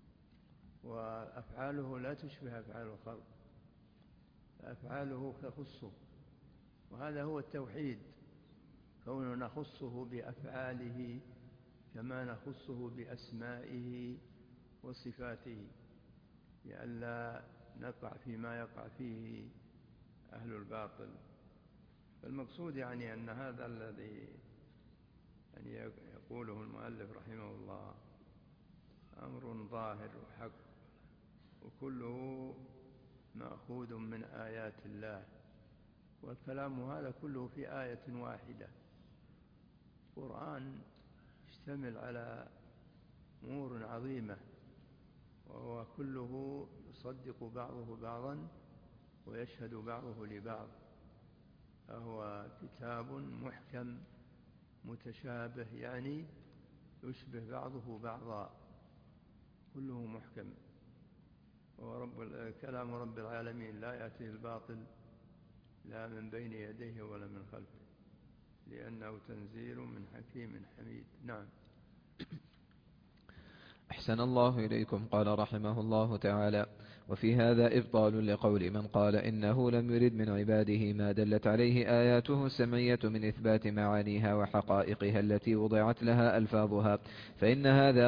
Speaker 3: وأفعاله لا تشبه أفعال الخلق، أفعاله تخصه، وهذا هو التوحيد، كونه نخصه بأفعاله كما نخصه بأسمائه وصفاته، لئلا نقع فيما يقع فيه أهل الباطل. فالمقصود يعني أن هذا الذي يعني يقوله المؤلف رحمه الله أمر ظاهر وحق، وكله مأخوذ من آيات الله، والكلام هذا كله في آية واحدة، القرآن يشتمل على أمور عظيمة، وهو كله يصدق بعضه بعضا ويشهد بعضه لبعض، فهو كتاب محكم متشابه، يعني يشبه بعضه بعضا، كله محكم. كلام رب العالمين لا يأتيه الباطل لا من بين يديه ولا من خلفه، لأنه تنزيل من حكيم حميد. نعم.
Speaker 2: أحسن الله إليكم. قال رحمه الله تعالى: وفي هذا إبطال لقول من قال إنه لم يرد من عباده ما دلت عليه آياته السمعية من إثبات معانيها وحقائقها التي وضعت لها ألفاظها، فإن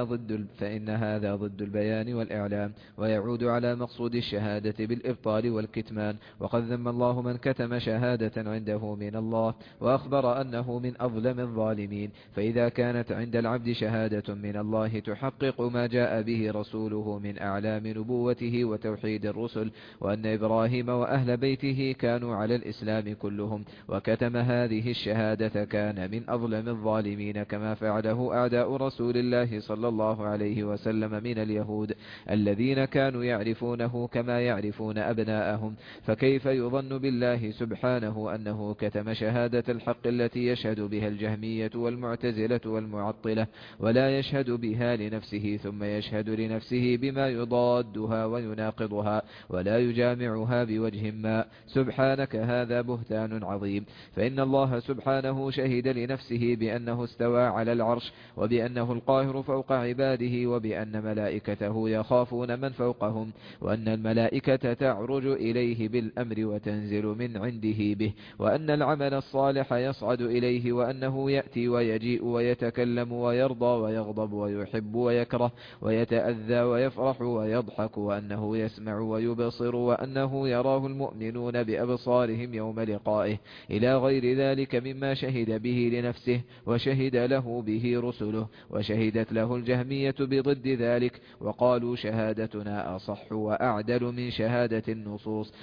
Speaker 2: هذا ضد البيان والإعلام، ويعود على مقصود الشهادة بالإبطال والكتمان. وقد ذم الله من كتم شهادة عنده من الله، وأخبر أنه من أظلم الظالمين. فإذا كانت عند العبد شهادة من الله تحقق ما جاء به رسوله من أعلام نبوته وتوحيد الرسل، وأن إبراهيم وأهل بيته كانوا على الإسلام كلهم، وكتم هذه الشهادة، كان من أظلم الظالمين، كما فعله أعداء رسول الله صلى الله عليه وسلم من اليهود، الذين كانوا يعرفونه كما يعرفون أبناءهم. فكيف يظن بالله سبحانه أنه كتم شهادة الحق التي يشهد بها الجهمية والمعتزلة والمعطلة، ولا يشهد بها لنفسه، ثم يشهد لنفسه بما يضادها ويناقضها، ولا يجامعها بوجه ما؟ سبحانك، هذا بهتان عظيم. فإن الله سبحانه شهد لنفسه بأنه استوى على العرش، وبأنه القاهر فوق عباده، وبأن ملائكته يخافون من فوقهم، وأن الملائكة تعرج إليه بالأمر وتنزل من عنده به، وأن العمل الصالح يصعد إليه، وأنه يأتي ويجيء ويتكلم ويرضى ويغضب ويحب ويكره ويتأذى ويفرح ويضحك، وأنه يسمع ويبصر، وأنه يراه المؤمنون بأبصارهم يوم لقائه، إلى غير ذلك مما شهد به لنفسه وشهد له به رسله. وشهدت له الجهمية بضد ذلك، وقالوا شهادتنا أصح وأعدل من شهادة النصوص،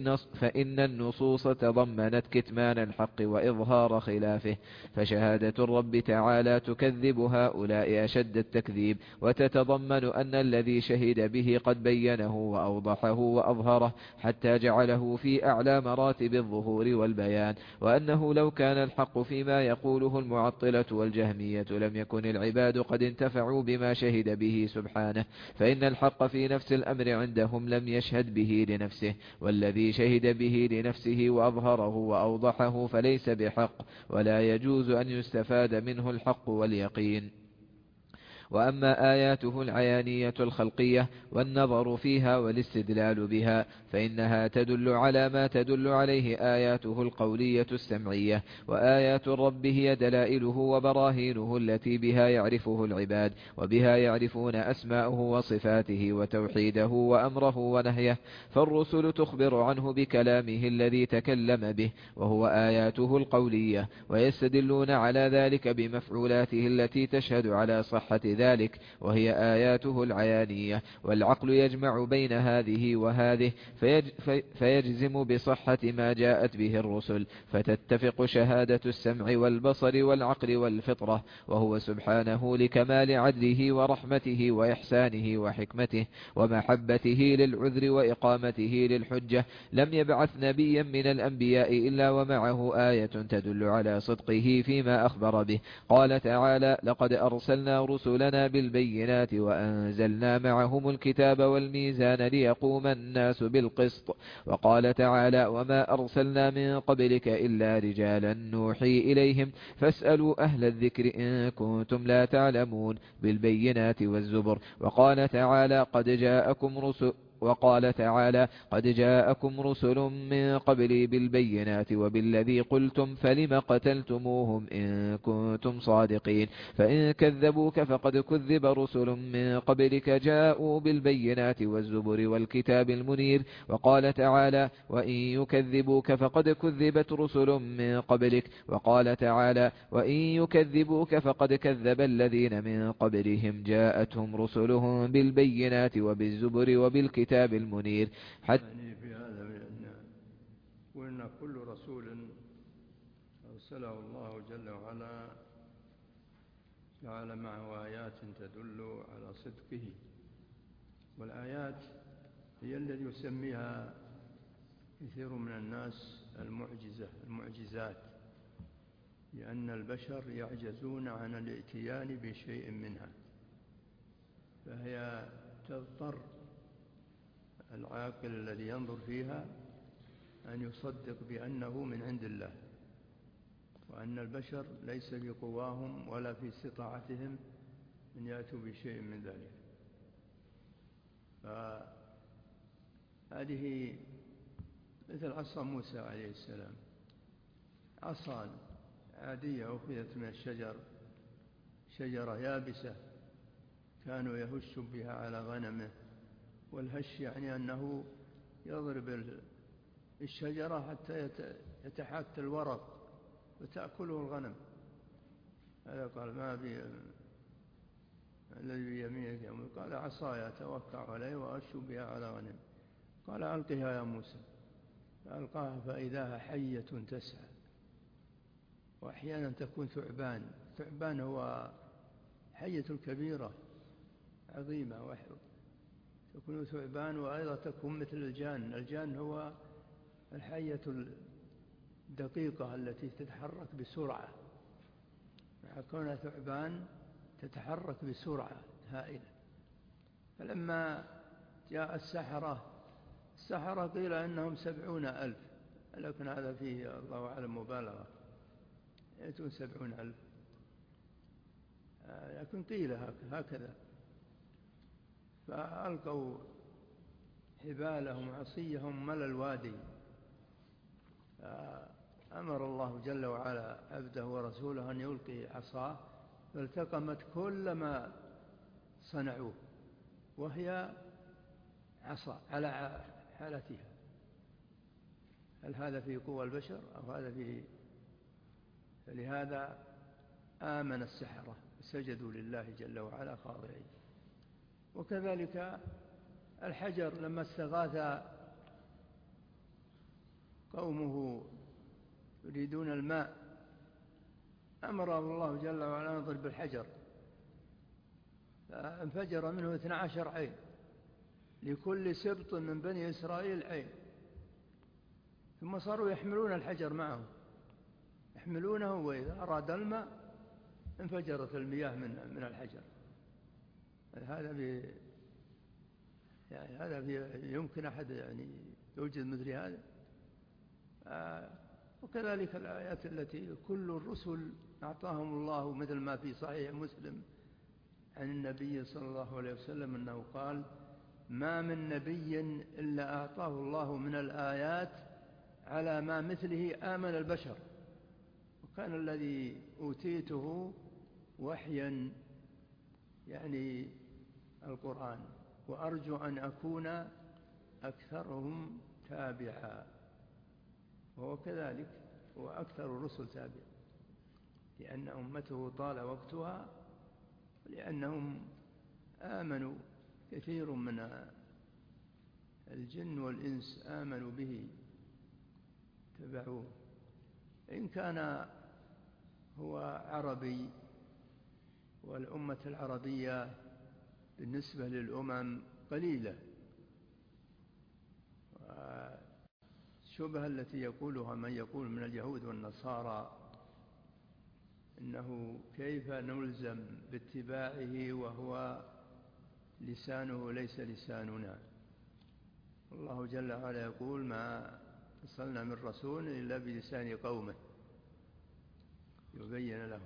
Speaker 2: فإن النصوص تضمنت كتمان الحق وإظهار خلافه، فشهادة الرب تعالى تكذب هؤلاء أشد التكذيب، وتتضمن أن الذي شهد به قد بينه وأوضحه وأظهره، حتى جعله في أعلى مراتب الظهور والبيان، وأنه لو كان الحق فيما يقوله المعطلة والجهمية لم يكن العباد قد انتفعوا بما شهد به سبحانه، فإن الحق في نفس الأمر عندهم لم يشهد به لنفسه، والذي شهد به لنفسه وأظهره وأوضحه فليس بحق، ولا يجوز أن يستفاد منه الحق واليقين. وأما آياته العيانية الخلقية والنظر فيها والاستدلال بها، فإنها تدل على ما تدل عليه آياته القولية السمعية، وآيات الرب هي دلائله وبراهينه التي بها يعرفه العباد، وبها يعرفون أسماءه وصفاته وتوحيده وأمره ونهيه، فالرسل تخبر عنه بكلامه الذي تكلم به، وهو آياته القولية، ويستدلون على ذلك بمفعولاته التي تشهد على صحة ذلك، وهي آياته العيانية. والعقل يجمع بين هذه وهذه فيجزم بصحة ما جاءت به الرسل، فتتفق شهادة السمع والبصر والعقل والفطرة، وهو سبحانه لكمال عدله ورحمته وإحسانه وحكمته ومحبته للعذر وإقامته للحجة لم يبعث نبيا من الأنبياء إلا ومعه آية تدل على صدقه فيما أخبر به. قال تعالى: لقد أرسلنا رسلنا بالبينات وأنزلنا معهم الكتاب والميزان ليقوم الناس بالقسط. وقال تعالى: وما أرسلنا من قبلك إلا رجالا نوحي إليهم فاسألوا أهل الذكر إن كنتم لا تعلمون، بالبينات والزبر. وقال تعالى: قد جاءكم رسل من قبلي بالبينات وبالذي قلتم فلم قتلتموهم إن كنتم صادقين، فإن كذبوك فقد كذب رسل من قبلك جاءوا بالبينات والزبر والكتاب المنير. وقال تعالى: وإن يكذبوك فقد كذبت رسل من قبلك. وقال تعالى: وإن يكذبوك فقد كذب الذين من قبلهم جاءتهم رسلهم بالبينات وبالزبر وبالكتاب المنير.
Speaker 3: يعني في هذا وإن كل رسول أرسله الله جل وعلا جعل معه آيات تدل على صدقه. والآيات هي التي يسميها كثير من الناس المعجزات، لأن البشر يعجزون عن الاتيان بشيء منها، فهي تضطر العاقل الذي ينظر فيها أن يصدق بأنه من عند الله، وأن البشر ليس بقواهم ولا في استطاعتهم أن يأتوا بشيء من ذلك. فهذه مثل عصا موسى عليه السلام، عصا عادية أخذت من الشجر، شجرة يابسة كانوا يهش بها على غنمه. والهش يعني أنه يضرب الشجرة حتى يتحت الورق وتأكله الغنم. هذا قال ما بي الذي بيمينك يا موسى؟ قال عصاي أتوكأ عليه وأهش بها على غنم. قال ألقها يا موسى، فألقاها فإذاها حية تسعى. وأحيانا تكون ثعبان هو حية كبيرة عظيمة، تكون ثعبان، وأيضا تكون مثل الجان هو الحية الدقيقة التي تتحرك بسرعة، مع كونها ثعبان تتحرك بسرعة هائلة. فلما جاء السحرة قيل أنهم 70,000، لكن هذا فيه الله أعلم مبالغة، يأتون 70,000، لكن قيل هكذا. فألقوا حبالهم عصيهم ملى الوادي، فأمر الله جل وعلا عبده ورسوله أن يلقي عصاه، فالتقمت كل ما صنعوه، وهي عصا على حالتها. هل هذا في قوى البشر أو هذا في؟ فلهذا آمن السحرة سجدوا لله جل وعلا خاضعين. وكذلك الحجر لما استغاث قومه يريدون الماء، أمره الله جل وعلا يضرب بالحجر، فانفجر منه 12 عين، لكل سبط من بني إسرائيل عين. ثم صاروا يحملون الحجر معهم، يحملونه، وإذا أراد الماء انفجرت المياه من الحجر. هذا يمكن أحد يعني يوجد مثل هذا؟ وكذلك الآيات التي كل الرسل أعطاهم الله، مثل ما في صحيح مسلم عن النبي صلى الله عليه وسلم أنه قال: ما من نبي إلا أعطاه الله من الآيات على ما مثله آمن البشر. وكان الذي أوتيته وحيا يعني القرآن، وأرجو أن أكون أكثرهم تابعا. وهو كذلك، وأكثر الرسل تابعا، لأن أمته طال وقتها، ولأنهم آمنوا. كثير من الجن والإنس آمنوا به تبعوه، إن كان هو عربي، والأمة العربية بالنسبة للأمم قليلة. الشبهة التي يقولها من يقول من اليهود والنصارى إنه كيف نلزم باتباعه وهو لسانه ليس لساننا. الله جل وعلا يقول: ما أرسلنا من رسول إلا بلسان قومه يبين لهم.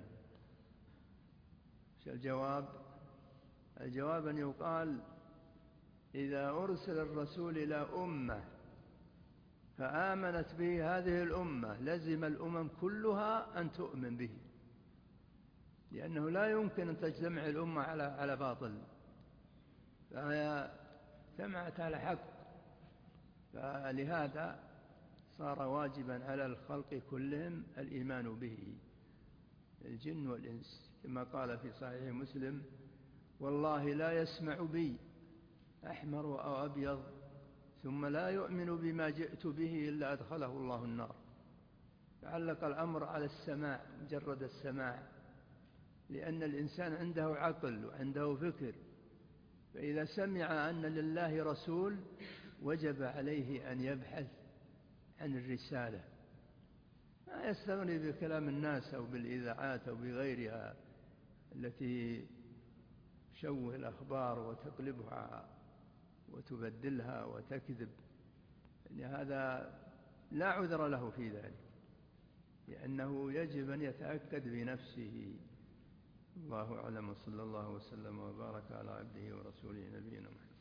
Speaker 3: الجواب أن يقال: إذا أرسل الرسول إلى أمة فآمنت به هذه الأمة لزم الأمم كلها أن تؤمن به، لأنه لا يمكن أن تجتمع الأمة على باطل، فهي جمعت على حق. فلهذا صار واجبا على الخلق كلهم الإيمان به، الجن والإنس، كما قال في صحيح مسلم: والله لا يسمع بي أحمر أو أبيض ثم لا يؤمن بما جئت به إلا أدخله الله النار. فعلق الأمر على السماع، مجرد السماع، لأن الإنسان عنده عقل وعنده فكر، فإذا سمع أن لله رسول وجب عليه أن يبحث عن الرسالة، ما يستغني بكلام الناس أو بالإذاعات أو بغيرها التي تشوه الأخبار وتقلبها وتبدلها وتكذب، يعني هذا لا عذر له في ذلك، لأنه يجب أن يتأكد بنفسه. الله أعلم، صلى الله وسلم وبارك على عبده ورسوله نبينا محمد.